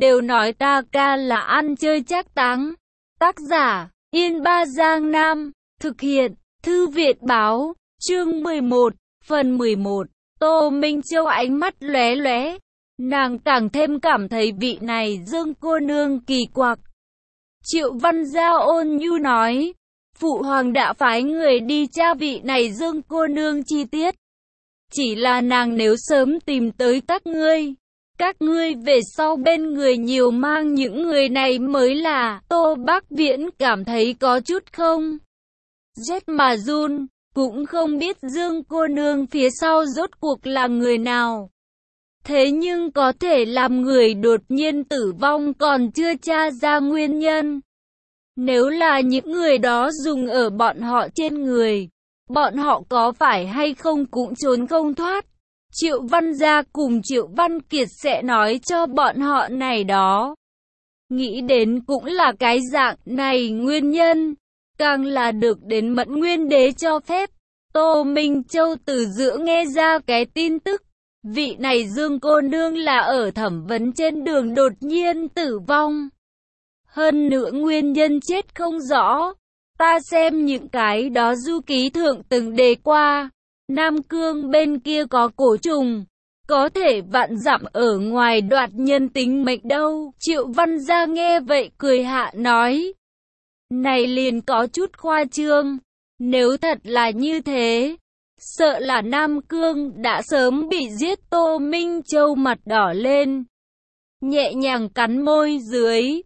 đều nói ta ca là ăn chơi trác táng. Tác giả, Yên Ba Giang Nam, thực hiện, Thư viện Báo, chương 11, phần 11. Tô Minh Châu ánh mắt lóe lóe, nàng càng thêm cảm thấy vị này Dương cô nương kỳ quặc. Triệu Văn Gia ôn nhu nói, phụ hoàng đã phái người đi tra vị này Dương cô nương chi tiết. Chỉ là nàng nếu sớm tìm tới các ngươi về sau bên người nhiều mang những người này mới là. Tô Bác Viễn cảm thấy có chút không rét mà run, cũng không biết Dương cô nương phía sau rốt cuộc là người nào. Thế nhưng có thể làm người đột nhiên tử vong còn chưa tra ra nguyên nhân. Nếu là những người đó dùng ở bọn họ trên người, bọn họ có phải hay không cũng trốn không thoát. Triệu Văn Gia cùng Triệu Văn Kiệt sẽ nói cho bọn họ này đó. Nghĩ đến cũng là cái dạng này nguyên nhân, càng là được đến Mẫn Nguyên Đế cho phép. Tô Minh Châu từ giữa nghe ra cái tin tức, vị này Dương cô nương là ở thẩm vấn trên đường đột nhiên tử vong. Hơn nữa nguyên nhân chết không rõ. Ta xem những cái đó du ký thượng từng đề qua. Nam Cương bên kia có cổ trùng, có thể vạn dặm ở ngoài đoạt nhân tính mệnh đâu. Triệu Văn Gia nghe vậy cười hạ nói, này liền có chút khoa trương. Nếu thật là như thế, sợ là Nam Cương đã sớm bị giết. Tô Minh Châu mặt đỏ lên, nhẹ nhàng cắn môi dưới,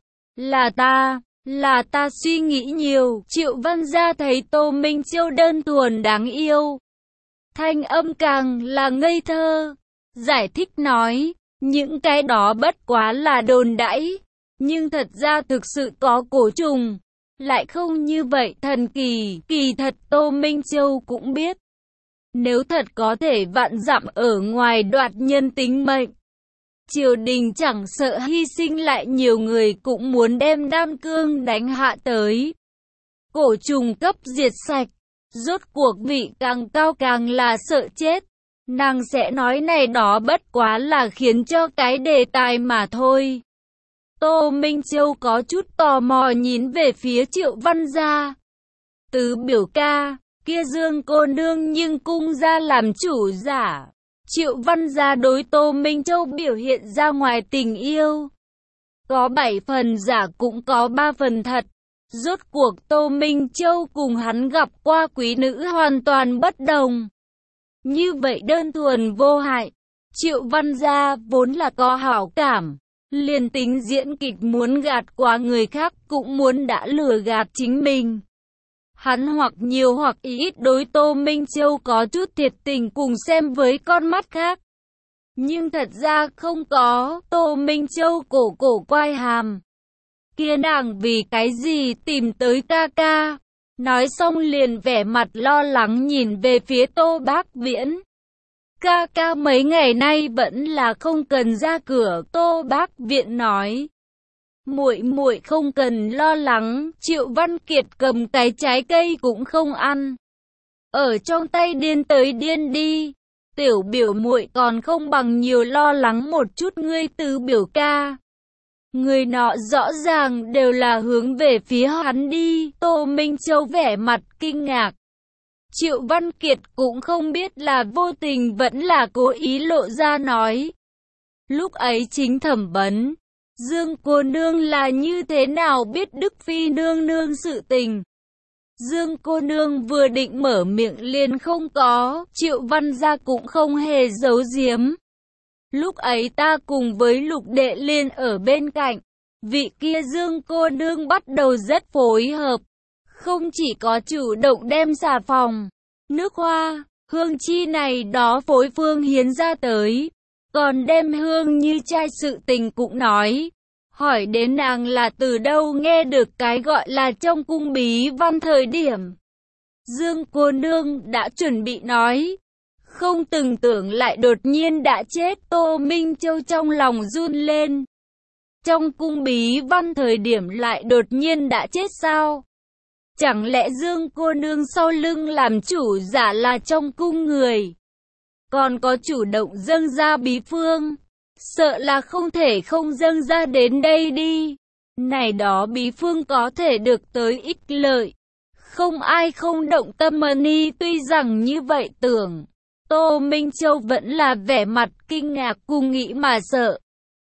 là ta suy nghĩ nhiều. Triệu Văn Gia thấy Tô Minh Châu đơn thuần đáng yêu, thanh âm càng là ngây thơ, giải thích nói, những cái đó bất quá là đồn đãi, nhưng thật ra thực sự có cổ trùng, lại không như vậy thần kỳ. Kỳ thật Tô Minh Châu cũng biết, nếu thật có thể vạn dặm ở ngoài đoạt nhân tính mệnh, triều đình chẳng sợ hy sinh lại nhiều người cũng muốn đem Nam Cương đánh hạ tới. Cổ trùng cấp diệt sạch, rốt cuộc vị càng cao càng là sợ chết. Nàng sẽ nói này đó bất quá là khiến cho cái đề tài mà thôi. Tô Minh Châu có chút tò mò nhìn về phía Triệu Văn Gia. Tứ biểu ca, kia Dương cô nương nhưng cung ra làm chủ giả. Triệu Văn Gia đối Tô Minh Châu biểu hiện ra ngoài tình yêu, có 7 phần giả cũng có 3 phần thật. Rốt cuộc Tô Minh Châu cùng hắn gặp qua quý nữ hoàn toàn bất đồng. Như vậy đơn thuần vô hại. Triệu Văn Gia vốn là có hảo cảm, liền tính diễn kịch muốn gạt qua người khác cũng muốn đã lừa gạt chính mình. Hắn hoặc nhiều hoặc ít đối Tô Minh Châu có chút thiệt tình cùng xem với con mắt khác. Nhưng thật ra không có. Tô Minh Châu cổ quay hàm, kia nàng vì cái gì tìm tới ca ca. Nói xong liền vẻ mặt lo lắng nhìn về phía Tô Bác Viễn. Ca ca mấy ngày nay vẫn là không cần ra cửa. Tô Bác Viễn nói, muội không cần lo lắng. Triệu Văn Kiệt cầm cái trái cây cũng không ăn, ở trong tay điên tới điên đi. Tiểu biểu muội còn không bằng nhiều lo lắng một chút ngươi Tứ biểu ca. Người nọ rõ ràng đều là hướng về phía hắn đi. Tô Minh Châu vẻ mặt kinh ngạc. Triệu Văn Kiệt cũng không biết là vô tình vẫn là cố ý lộ ra nói. Lúc ấy chính thẩm vấn, Dương cô nương là như thế nào biết Đức Phi nương nương sự tình. Dương cô nương vừa định mở miệng liền không có. Triệu Văn Gia cũng không hề giấu giếm. Lúc ấy ta cùng với Lục đệ liên ở bên cạnh, vị kia Dương cô nương bắt đầu rất phối hợp. Không chỉ có chủ động đem xà phòng, nước hoa, hương chi này đó phối phương hiến ra tới, còn đem hương như trai sự tình cũng nói. Hỏi đến nàng là từ đâu nghe được cái gọi là trong cung bí văn thời điểm Dương cô nương đã chuẩn bị nói, không từng tưởng lại đột nhiên đã chết. Tô Minh Châu trong lòng run lên. Trong cung bí văn thời điểm lại đột nhiên đã chết sao? Chẳng lẽ Dương cô nương sau lưng làm chủ giả là trong cung người, còn có chủ động dâng ra bí phương? sợ là không thể không dâng ra đến đây đi. Này đó bí phương có thể được tới ích lợi. Không ai không động tâm ni, tuy rằng như vậy tưởng. Tô Minh Châu vẫn là vẻ mặt kinh ngạc cùng nghĩ mà sợ.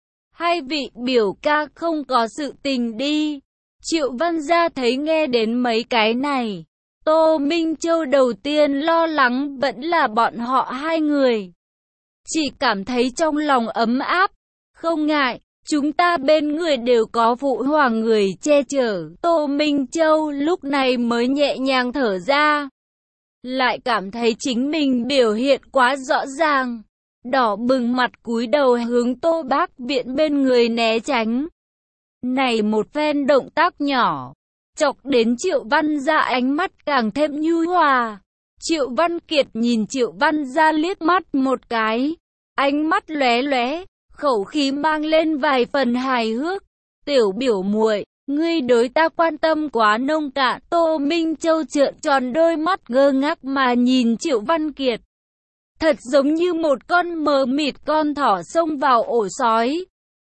Hai vị biểu ca không có sự tình đi. Triệu Văn Gia thấy nghe đến mấy cái này. Tô Minh Châu đầu tiên lo lắng vẫn là bọn họ hai người. Chỉ cảm thấy trong lòng ấm áp. Không ngại, chúng ta bên người đều có phụ hoàng người che chở. Tô Minh Châu lúc này mới nhẹ nhàng thở ra. Lại cảm thấy chính mình biểu hiện quá rõ ràng. Đỏ bừng mặt cúi đầu hướng Tô Bác Viện bên người né tránh. Này một phen động tác nhỏ, chọc đến Triệu Văn Gia ánh mắt càng thêm nhu hòa. Triệu Văn Kiệt nhìn Triệu Văn Gia liếc mắt một cái, ánh mắt lóe lóe, khẩu khí mang lên vài phần hài hước. Tiểu biểu muội, ngươi đối ta quan tâm quá nông cạn. Tô Minh Châu trợn tròn đôi mắt ngơ ngác mà nhìn Triệu Văn Kiệt. Thật giống như một con mờ mịt con thỏ xông vào ổ sói.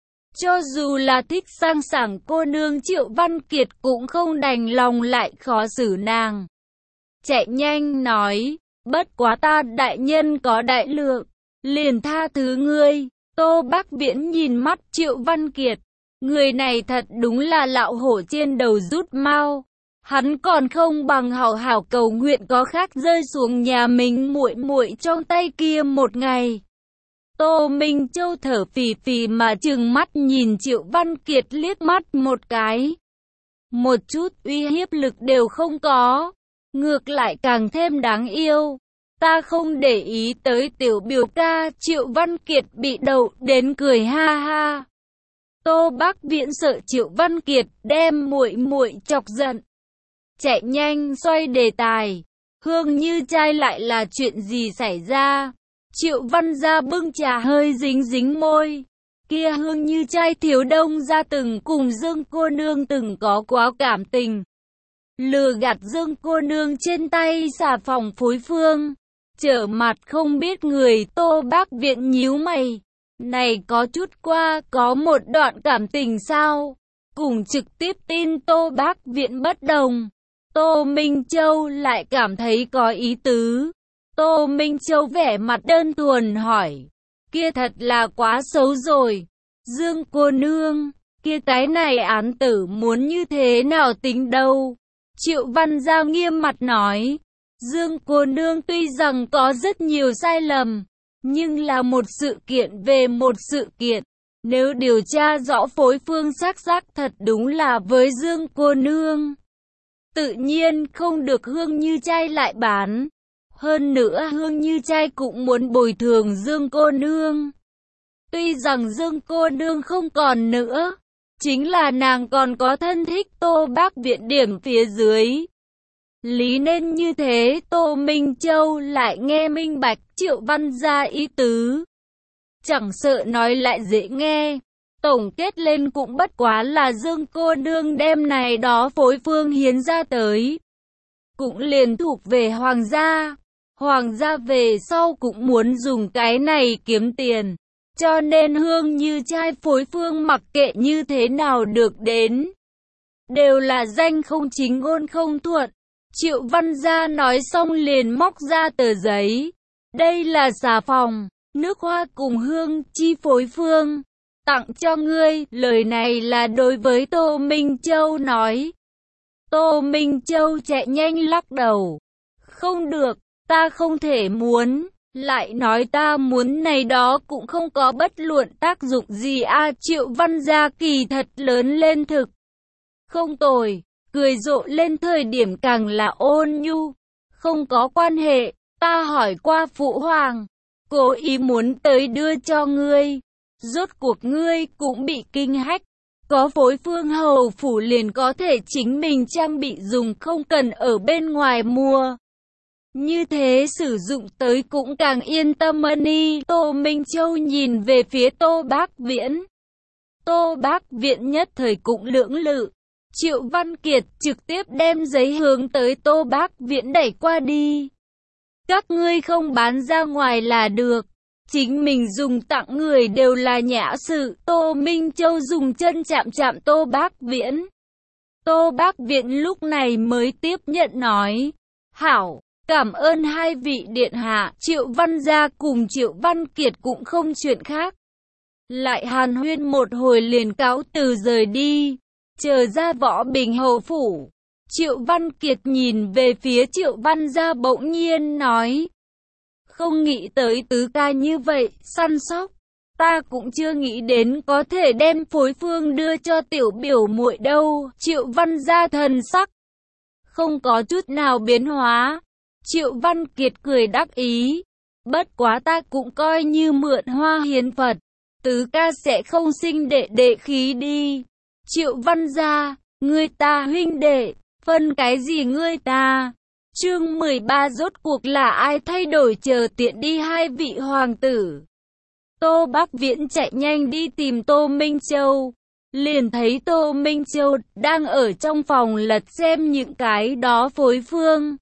Cho dù là thích sang sảng cô nương Triệu Văn Kiệt cũng không đành lòng lại khó xử nàng. Chạy nhanh nói, bất quá ta đại nhân có đại lượng, liền tha thứ ngươi. Tô Bác Viễn nhìn mắt Triệu Văn Kiệt, người này thật đúng là lạo hổ trên đầu rút mao. Hắn còn không bằng hảo hảo cầu nguyện có khác rơi xuống nhà mình muội muội trong tay kia một ngày. Tô Minh Châu thở phì phì mà trừng mắt nhìn Triệu Văn Kiệt liếc mắt một cái. Một chút uy hiếp lực đều không có, ngược lại càng thêm đáng yêu. Ta không để ý tới tiểu biểu ca. Triệu Văn Kiệt bị đậu đến cười ha ha. Tô Bác Viễn sợ Triệu Văn Kiệt đem muội muội chọc giận, chạy nhanh xoay đề tài. Hương Như Trai lại là chuyện gì xảy ra? Triệu Văn Gia bưng trà hơi dính dính môi. Kia Hương Như Trai thiếu đông ra từng cùng Dương cô nương từng có quá cảm tình, lừa gạt Dương cô nương trên tay xà phòng phối phương, trở mặt không biết người. Tô Bác Viện nhíu mày, này có chút qua, có một đoạn cảm tình sao? Cùng trực tiếp tin Tô Bác Viện bất đồng. Tô Minh Châu lại cảm thấy có ý tứ. Tô Minh Châu vẻ mặt đơn thuần hỏi, kia thật là quá xấu rồi. Dương cô nương, kia cái này án tử muốn như thế nào tính đâu? Triệu Văn Gia nghiêm mặt nói, Dương cô nương tuy rằng có rất nhiều sai lầm, nhưng là một sự kiện về một sự kiện. Nếu điều tra rõ phối phương xác thật đúng là với Dương cô nương, tự nhiên không được Hương Như Trai lại bán. Hơn nữa Hương Như Trai cũng muốn bồi thường Dương cô nương. Tuy rằng Dương cô nương không còn nữa, chính là nàng còn có thân thích. Tô Bác Viện điểm phía dưới, lý nên như thế. Tô Minh Châu lại nghe minh bạch Triệu Văn Gia ý tứ, chẳng sợ nói lại dễ nghe. Tổng kết lên cũng bất quá là Dương cô nương đem này đó phối phương hiến ra tới, cũng liền thuộc về hoàng gia. Hoàng gia về sau cũng muốn dùng cái này kiếm tiền, cho nên Hương Như Trai phối phương mặc kệ như thế nào được đến, đều là danh không chính ngôn không thuận. Triệu Văn Gia nói xong liền móc ra tờ giấy. Đây là xà phòng, nước hoa cùng hương chi phối phương, tặng cho ngươi. Lời này là đối với Tô Minh Châu nói. Tô Minh Châu chạy nhanh lắc đầu. Không được, ta không thể muốn. Lại nói ta muốn này đó cũng không có bất luận tác dụng gì a. Triệu Văn Gia kỳ thật lớn lên thực không tồi, cười rộ lên thời điểm càng là ôn nhu. Không có quan hệ, ta hỏi qua phụ hoàng, cố ý muốn tới đưa cho ngươi. Rốt cuộc ngươi cũng bị kinh hách, có phối phương hầu phủ liền có thể chính mình trang bị dùng, không cần ở bên ngoài mua. Như thế sử dụng tới cũng càng yên tâm đi. Tô Minh Châu nhìn về phía Tô Bác Viễn. Tô Bác Viễn nhất thời cũng lưỡng lự. Triệu Văn Kiệt trực tiếp đem giấy hướng tới Tô Bác Viễn đẩy qua đi. Các ngươi không bán ra ngoài là được. Chính mình dùng tặng người đều là nhã sự. Tô Minh Châu dùng chân chạm chạm Tô Bác Viễn. Tô Bác Viễn lúc này mới tiếp nhận nói, hảo, cảm ơn hai vị điện hạ. Triệu Văn Gia cùng Triệu Văn Kiệt cũng không chuyện khác. Lại hàn huyên một hồi liền cáo từ rời đi. Chờ ra Võ Bình hầu phủ, Triệu Văn Kiệt nhìn về phía Triệu Văn Gia bỗng nhiên nói, không nghĩ tới tứ ca như vậy, săn sóc. Ta cũng chưa nghĩ đến có thể đem phối phương đưa cho tiểu biểu muội đâu. Triệu Văn Gia thần sắc không có chút nào biến hóa. Triệu Văn Kiệt cười đắc ý, bất quá ta cũng coi như mượn hoa hiến Phật, tứ ca sẽ không sinh đệ đệ khí đi. Triệu Văn Gia, ngươi ta huynh đệ, phân cái gì ngươi ta? Chương 13 rốt cuộc là ai thay đổi, chờ tiện đi hai vị hoàng tử. Tô Bác Viễn chạy nhanh đi tìm Tô Minh Châu, liền thấy Tô Minh Châu đang ở trong phòng lật xem những cái đó phối phương.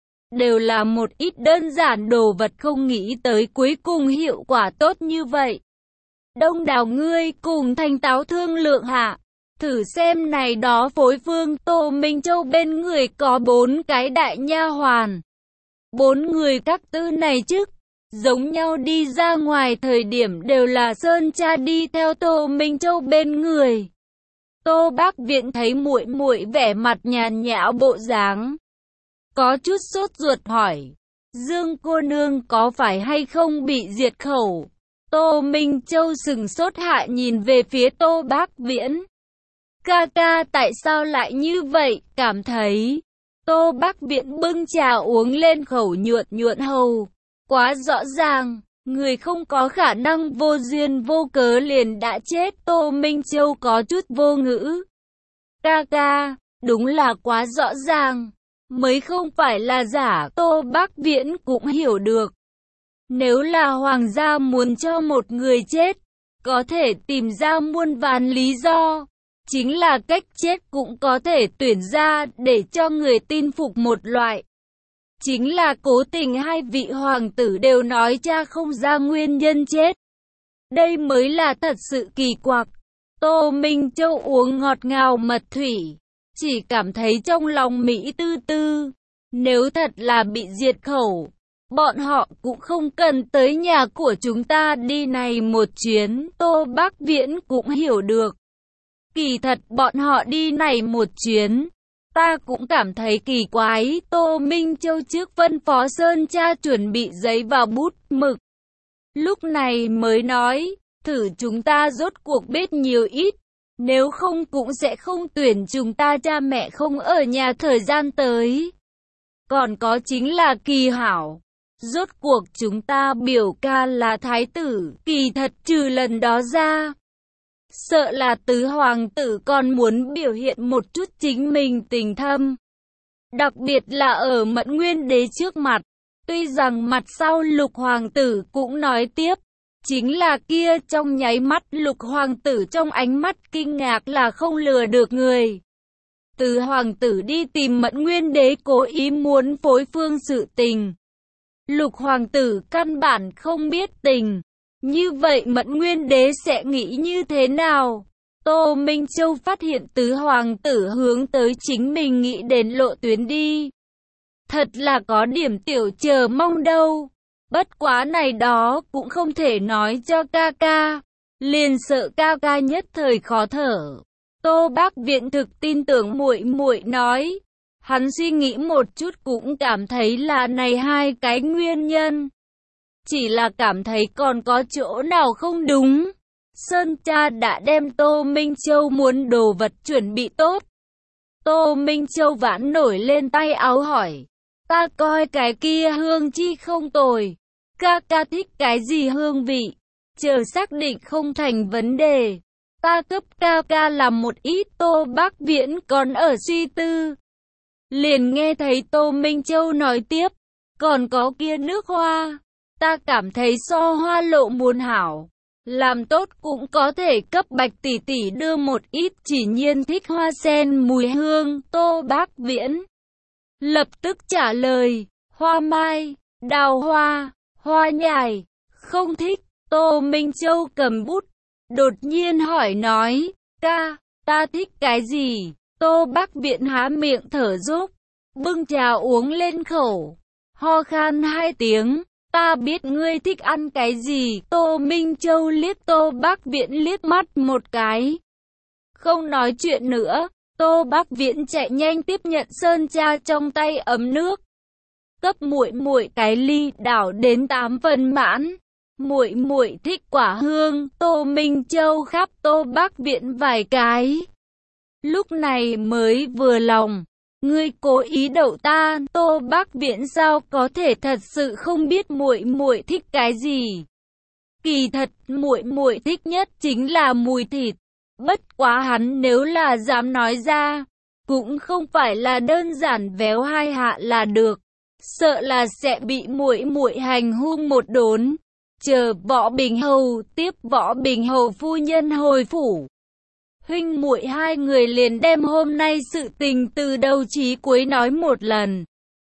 Đều là một ít đơn giản đồ vật, không nghĩ tới cuối cùng hiệu quả tốt như vậy. Đông Đào, ngươi cùng Thanh Táo thương lượng hạ, thử xem này đó phối phương. Tô Minh Châu bên người có 4 cái đại nha hoàn. 4 người các tư này chức giống nhau, đi ra ngoài thời điểm đều là Sơn cha đi theo Tô Minh Châu bên người. Tô Bác Viễn thấy muội muội vẻ mặt nhàn nhã bộ dáng, có chút sốt ruột hỏi, Dương cô nương có phải hay không bị diệt khẩu? Tô Minh Châu sừng sốt hạ nhìn về phía Tô Bác Viễn. Ca ca tại sao lại như vậy? Cảm thấy Tô Bác Viễn bưng trà uống lên, khẩu nhuận hầu. Quá rõ ràng, người không có khả năng vô duyên vô cớ liền đã chết. Tô Minh Châu có chút vô ngữ. Ca ca, đúng là quá rõ ràng, mới không phải là giả. Tô Bác Viễn cũng hiểu được, nếu là hoàng gia muốn cho một người chết, có thể tìm ra muôn vàn lý do. Chính là cách chết cũng có thể tuyển ra để cho người tin phục một loại. Chính là cố tình hai vị hoàng tử đều nói cha không ra nguyên nhân chết. Đây mới là thật sự kỳ quặc. Tô Minh Châu uống ngọt ngào mật thủy, chỉ cảm thấy trong lòng Mỹ tư tư. Nếu thật là bị diệt khẩu, bọn họ cũng không cần tới nhà của chúng ta đi này một chuyến. Tô Bác Viễn cũng hiểu được. Kỳ thật bọn họ đi này một chuyến, ta cũng cảm thấy kỳ quái. Tô Minh Châu trước phân phó Sơn cha chuẩn bị giấy và bút mực, lúc này mới nói, thử chúng ta rốt cuộc biết nhiều ít, nếu không cũng sẽ không tuyển chúng ta. Cha mẹ không ở nhà thời gian tới. Còn có chính là Kỳ Hảo, rốt cuộc chúng ta biểu ca là thái tử, kỳ thật trừ lần đó ra, sợ là tứ hoàng tử còn muốn biểu hiện một chút chính mình tình thâm. Đặc biệt là ở Mẫn Nguyên Đế trước mặt. Tuy rằng mặt sau Lục hoàng tử cũng nói tiếp, chính là kia trong nháy mắt Lục hoàng tử trong ánh mắt kinh ngạc là không lừa được người. Tứ hoàng tử đi tìm Mẫn Nguyên Đế cố ý muốn phối phương sự tình. Lục hoàng tử căn bản không biết tình. Như vậy Mẫn Nguyên Đế sẽ nghĩ như thế nào? Tô Minh Châu phát hiện tứ hoàng tử hướng tới chính mình nghĩ đến lộ tuyến đi. Thật là có điểm tiểu chờ mong đâu. Bất quá này đó cũng không thể nói cho ca ca, liền sợ ca ca nhất thời khó thở. Tô Bác Viễn thực tin tưởng muội muội nói. Hắn suy nghĩ một chút cũng cảm thấy là này hai cái nguyên nhân. Chỉ là cảm thấy còn có chỗ nào không đúng. Sơn cha đã đem Tô Minh Châu muốn đồ vật chuẩn bị tốt. Tô Minh Châu vãn nổi lên tay áo hỏi, ta coi cái kia hương chi không tồi, ca ca thích cái gì hương vị, chờ xác định không thành vấn đề, ta cấp ca ca làm một ít. Tô Bác Viễn còn ở suy tư, liền nghe thấy Tô Minh Châu nói tiếp, còn có kia nước hoa, ta cảm thấy so hoa lộ muốn hảo, làm tốt cũng có thể cấp Bạch tỷ tỷ đưa một ít, chỉ nhiên thích hoa sen mùi hương. Tô Bác Viễn lập tức trả lời, hoa mai, đào hoa, hoa nhài, Không thích. Tô Minh Châu cầm bút, đột nhiên hỏi nói, ca, ta thích cái gì? Tô Bắc Viễn há miệng thở dốc, bưng trà uống lên khẩu, ho khan 2 tiếng. Ta biết ngươi thích ăn cái gì. Tô Minh Châu liếc Tô Bắc Viễn liếc mắt một cái, không nói chuyện nữa. Tô Bắc Viễn chạy nhanh tiếp nhận sơn trà trong tay ấm nước, cấp muội muội cái ly, đảo đến 8 phần mãn. Muội muội thích quả hương. Tô Minh Châu khắp Tô Bắc Viễn vài cái, lúc này mới vừa lòng. Ngươi cố ý đậu ta. Tô Bắc Viễn sao có thể thật sự không biết muội muội thích cái gì? Kỳ thật muội muội thích nhất chính là mùi thịt. Bất quá hắn nếu là dám nói ra, cũng không phải là đơn giản véo 2 hạ là được, sợ là sẽ bị muội muội hành hung một đốn. Chờ Võ Bình Hầu tiếp Võ Bình Hầu phu nhân hồi phủ, huynh muội 2 người liền đem hôm nay sự tình từ đầu chí cuối nói một lần.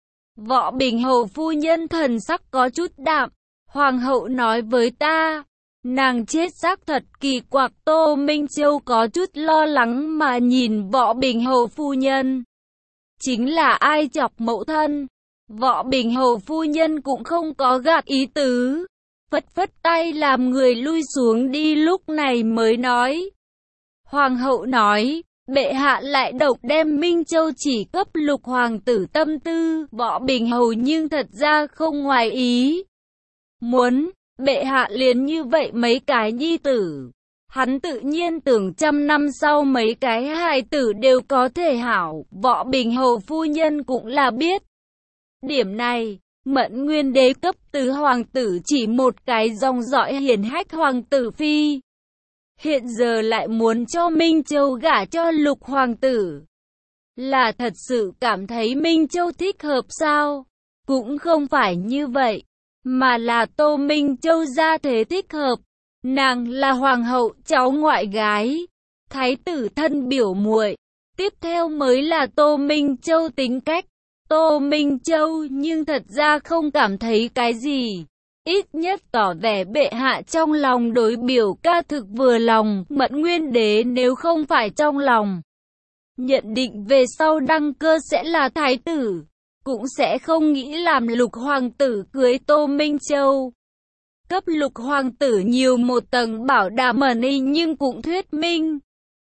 Võ Bình Hầu phu nhân thần sắc có chút đạm, hoàng hậu nói với ta, nàng chết xác thật kỳ quặc. Tô Minh Châu có chút lo lắng mà nhìn Võ Bình Hầu phu nhân. Chính là ai chọc mẫu thân? Võ Bình Hầu phu nhân cũng không có gạt ý tứ, phất phất tay làm người lui xuống đi, lúc này mới nói. Hoàng hậu nói, bệ hạ lại độc đem Minh Châu chỉ cấp Lục hoàng tử tâm tư. Võ Bình Hầu nhưng thật ra không ngoài ý muốn, bệ hạ liền như vậy mấy cái nhi tử, hắn tự nhiên tưởng 100 năm sau mấy cái hài tử đều có thể hảo. Võ Bình Hầu phu nhân cũng là biết điểm này. Mẫn Nguyên đế cấp tứ hoàng tử chỉ một cái dòng dõi hiển hách hoàng tử phi, hiện giờ lại muốn cho Minh Châu gả cho Lục hoàng tử, là thật sự cảm thấy Minh Châu thích hợp sao? Cũng không phải như vậy, mà là Tô Minh Châu gia thế thích hợp. Nàng là hoàng hậu cháu ngoại gái, thái tử thân biểu muội, tiếp theo mới là Tô Minh Châu tính cách. Tô Minh Châu nhưng thật ra không cảm thấy cái gì, ít nhất tỏ vẻ bệ hạ trong lòng đối biểu ca thực vừa lòng. Mẫn Nguyên đế nếu không phải trong lòng nhận định về sau đăng cơ sẽ là thái tử, cũng sẽ không nghĩ làm Lục hoàng tử cưới Tô Minh Châu. Cấp Lục hoàng tử nhiều một tầng bảo đảm ẩn y, nhưng cũng thuyết minh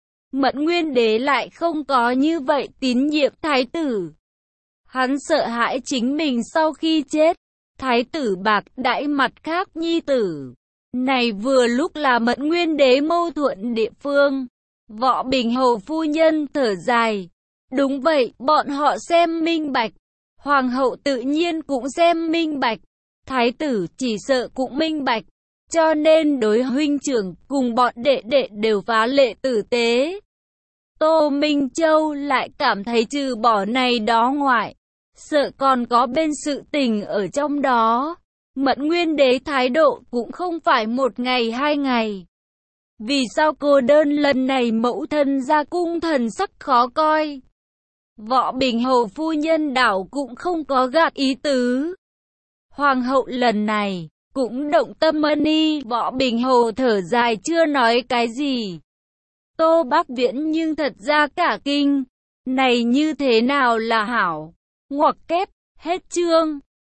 Mẫn Nguyên đế lại không có như vậy tín nhiệm thái tử. Hắn sợ hãi chính mình sau khi chết, thái tử bạc đãi mặt khác nhi tử. Này vừa lúc là Mẫn Nguyên đế mâu thuẫn địa phương. Võ Bình Hầu phu nhân thở dài. Đúng vậy, bọn họ xem minh bạch. Hoàng hậu tự nhiên cũng xem minh bạch. Thái tử chỉ sợ cũng minh bạch. Cho nên đối huynh trưởng cùng bọn đệ đệ đều phá lệ tử tế. Tô Minh Châu lại cảm thấy trừ bỏ này đó ngoại, sợ còn có bên sự tình ở trong đó. Mẫn Nguyên đế thái độ cũng không phải 1 ngày 2 ngày. Vì sao cô đơn lần này mẫu thân ra cung thần sắc khó coi? Võ Bình Hầu phu nhân đảo cũng không có gạt ý tứ. Hoàng hậu lần này cũng động tâm ân y. Võ Bình Hầu thở dài chưa nói cái gì. Tô Bắc Viễn nhưng thật ra cả kinh. Này như thế nào là hảo? Ngoặc kép, hết chương.